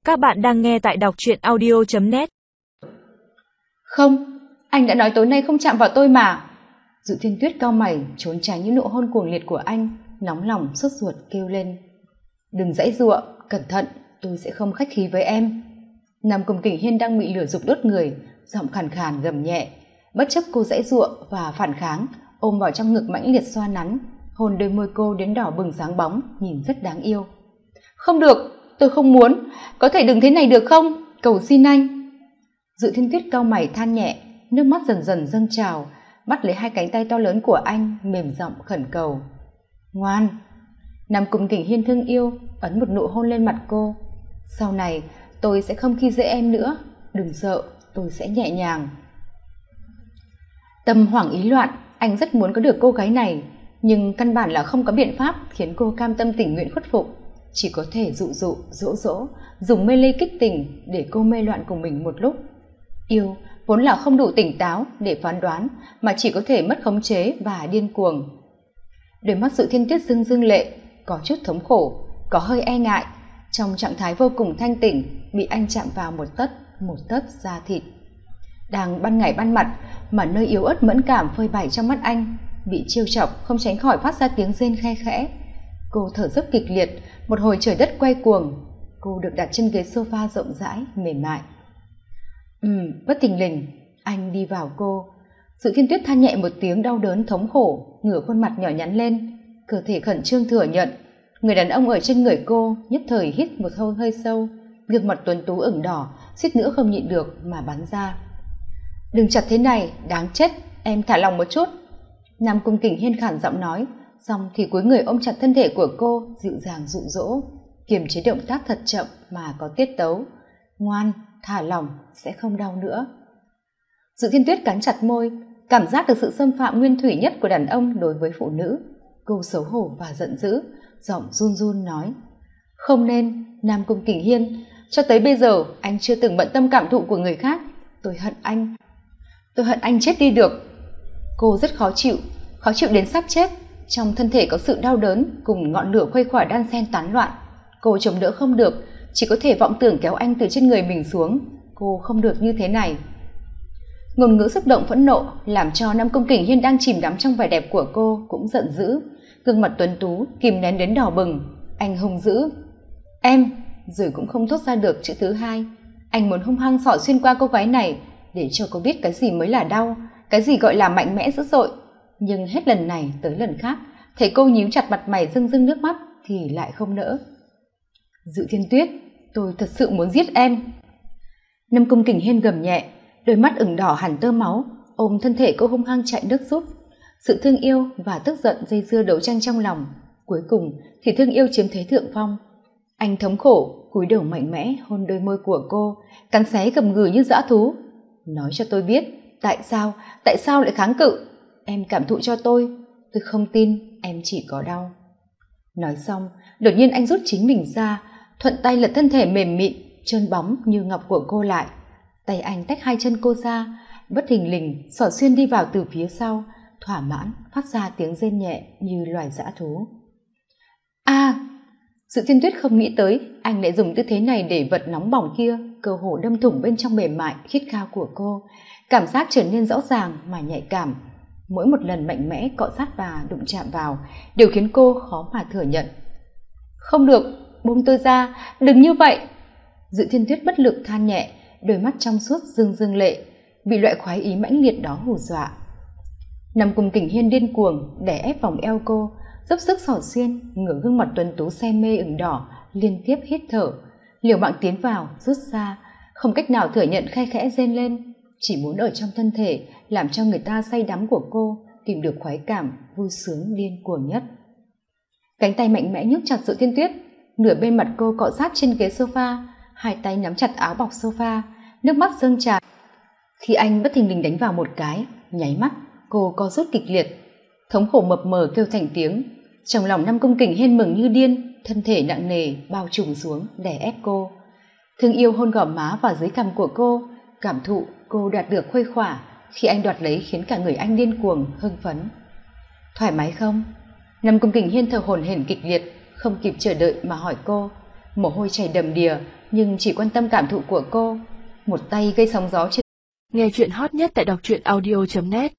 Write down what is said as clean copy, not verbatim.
Các bạn đang nghe tại đọc truyện audio.net. Không, anh đã nói tối nay không chạm vào tôi mà. Dự Thiên Tuyết cau mày trốn tránh những nụ hôn cuồng liệt của anh, nóng lòng sốt ruột kêu lên. Đừng giãy giụa, cẩn thận, tôi sẽ không khách khí với em. Nam Cung Kình Hiên đang bị lửa giục đốt người, giọng khàn khàn gầm nhẹ. Bất chấp cô giãy giụa và phản kháng, ôm vào trong ngực mãnh liệt xoa nắn, hôn đôi môi cô đến đỏ bừng sáng bóng, nhìn rất đáng yêu. Không được, tôi không muốn, có thể đừng thế này được không? Cầu xin anh. Dự Thiên Tuyết cau mày than nhẹ, nước mắt dần dần dâng trào, bắt lấy hai cánh tay to lớn của anh, mềm giọng khẩn cầu. Ngoan. Nam Cung Kình Hiên thương yêu ấn một nụ hôn lên mặt cô. Sau này tôi sẽ không khi dễ em nữa, đừng sợ, tôi sẽ nhẹ nhàng. Tâm hoảng ý loạn, anh rất muốn có được cô gái này, nhưng căn bản là không có biện pháp khiến cô cam tâm tình nguyện khuất phục, chỉ có thể dụ dỗ, dùng mê lây kích tình để cô mê loạn cùng mình một lúc. Yêu vốn là không đủ tỉnh táo để phán đoán, mà chỉ có thể mất khống chế và điên cuồng. Đôi mắt Dự Thiên Tuyết rưng rưng lệ, có chút thống khổ, có hơi e ngại, trong trạng thái vô cùng thanh tỉnh, bị anh chạm vào một tấc da thịt. Đang ban ngày ban mặt mà nơi yếu ớt mẫn cảm phơi bày trong mắt anh, bị trêu chọc không tránh khỏi phát ra tiếng rên khe khẽ. Cô thở dốc kịch liệt, một hồi trời đất quay cuồng. Cô được đặt trên ghế sofa rộng rãi mềm mại. Bất thình lình anh đi vào cô. Dự Thiên Tuyết than nhẹ một tiếng đau đớn thống khổ, ngửa khuôn mặt nhỏ nhắn lên, cơ thể khẩn trương thừa nhận. Người đàn ông ở trên người cô nhất thời hít một hơi sâu, gương mặt tuấn tú ửng đỏ, suýt nữa không nhịn được mà bắn ra. Đừng chặt thế này, đáng chết, em thả lòng một chút. Nam Cung Kình Hiên khản giọng nói, xong thì cúi người ôm chặt thân thể của cô, dịu dàng dụ dỗ, kiềm chế động tác thật chậm mà có tiết tấu. Ngoan, thả lỏng, sẽ không đau nữa. Dự Thiên Tuyết cắn chặt môi, cảm giác được sự xâm phạm nguyên thủy nhất của đàn ông đối với phụ nữ. Cô xấu hổ và giận dữ, giọng run run nói. Không nên, Nam Cung Kình Hiên, cho tới bây giờ anh chưa từng bận tâm cảm thụ của người khác. Tôi hận anh chết đi được. Cô rất khó chịu đến sắp chết. Trong thân thể có sự đau đớn cùng ngọn lửa khuây khỏa đan xen tán loạn. Cô chống đỡ không được, chỉ có thể vọng tưởng kéo anh từ trên người mình xuống. Cô không được như thế này. Ngôn ngữ xúc động phẫn nộ làm cho Nam Cung Kình Hiên đang chìm đắm trong vẻ đẹp của cô cũng giận dữ, gương mặt tuấn tú kìm nén đến đỏ bừng. Anh hung dữ. Em, rồi cũng không thốt ra được chữ thứ hai. Anh muốn hung hăng xỏ xuyên qua cô gái này để cho cô biết cái gì mới là đau, cái gì gọi là mạnh mẽ dữ dội. Nhưng hết lần này tới lần khác, thấy cô nhíu chặt mặt mày rưng rưng nước mắt thì lại không nỡ. Dự Thiên Tuyết, tôi thật sự muốn giết em. Nam Cung Kình Hiên gầm nhẹ, đôi mắt ửng đỏ hẳn tơ máu, ôm thân thể cô hung hăng chạy nước rút. Sự thương yêu và tức giận dây dưa đấu tranh trong lòng, cuối cùng thì thương yêu chiếm thế thượng phong. Anh thống khổ cúi đầu mạnh mẽ hôn đôi môi của cô, cắn xé gầm gừ như dã thú. Nói cho tôi biết, tại sao lại kháng cự? Em cảm thụ cho tôi không tin em chỉ có đau. Nói xong, đột nhiên anh rút chính mình ra, thuận tay lật thân thể mềm mịn, trơn bóng như ngọc của cô lại. Tay anh tách hai chân cô ra, bất thình lình xỏ xuyên đi vào từ phía sau, thỏa mãn phát ra tiếng rên nhẹ như loài dã thú. Dự Thiên Tuyết không nghĩ tới anh lại dùng tư thế này để vật nóng bỏng kia cơ hồ đâm thủng bên trong mềm mại khít khao của cô. Cảm giác trở nên rõ ràng mà nhạy cảm. Mỗi một lần mạnh mẽ cọ sát và đụng chạm vào đều khiến cô khó mà thừa nhận. Không được, buông tôi ra, đừng như vậy. Dự Thiên Tuyết bất lực than nhẹ, đôi mắt trong suốt rưng rưng lệ, bị loại khoái ý mãnh liệt đó hù dọa. Nam Cung Kình Hiên điên cuồng đè ép vòng eo cô, dốc sức xỏ xuyên, ngửa gương mặt tuấn tú say mê ửng đỏ, liên tiếp hít thở, liều mạng tiến vào rút ra, không cách nào thừa nhận, khe khẽ rên lên, chỉ muốn ở trong thân thể làm cho người ta say đắm của cô tìm được khoái cảm vui sướng điên cuồng nhất. Cánh tay mạnh mẽ nhúc chặt Dự Thiên Tuyết, nửa bên mặt cô cọ sát trên ghế sofa, hai tay nắm chặt áo bọc sofa, nước mắt dâng trào. Khi anh bất thình lình đánh vào một cái, nháy mắt cô co rút kịch liệt, thống khổ mập mờ kêu thành tiếng. Trong lòng Nam Cung Kình Hiên mừng như điên, thân thể nặng nề bao trùm xuống đè ép cô. Thương yêu hôn gò má và dưới cằm của cô, cảm thụ cô đạt được khuây khỏa khi anh đoạt lấy khiến cả người anh điên cuồng hưng phấn. Thoải mái không? Nam Cung Kình Hiên thở hổn hển kịch liệt, không kịp chờ đợi mà hỏi cô. Mồ hôi chảy đầm đìa, nhưng chỉ quan tâm cảm thụ của cô. Một tay gây sóng gió trên. Nghe chuyện hot nhất tại đọc truyện audio.net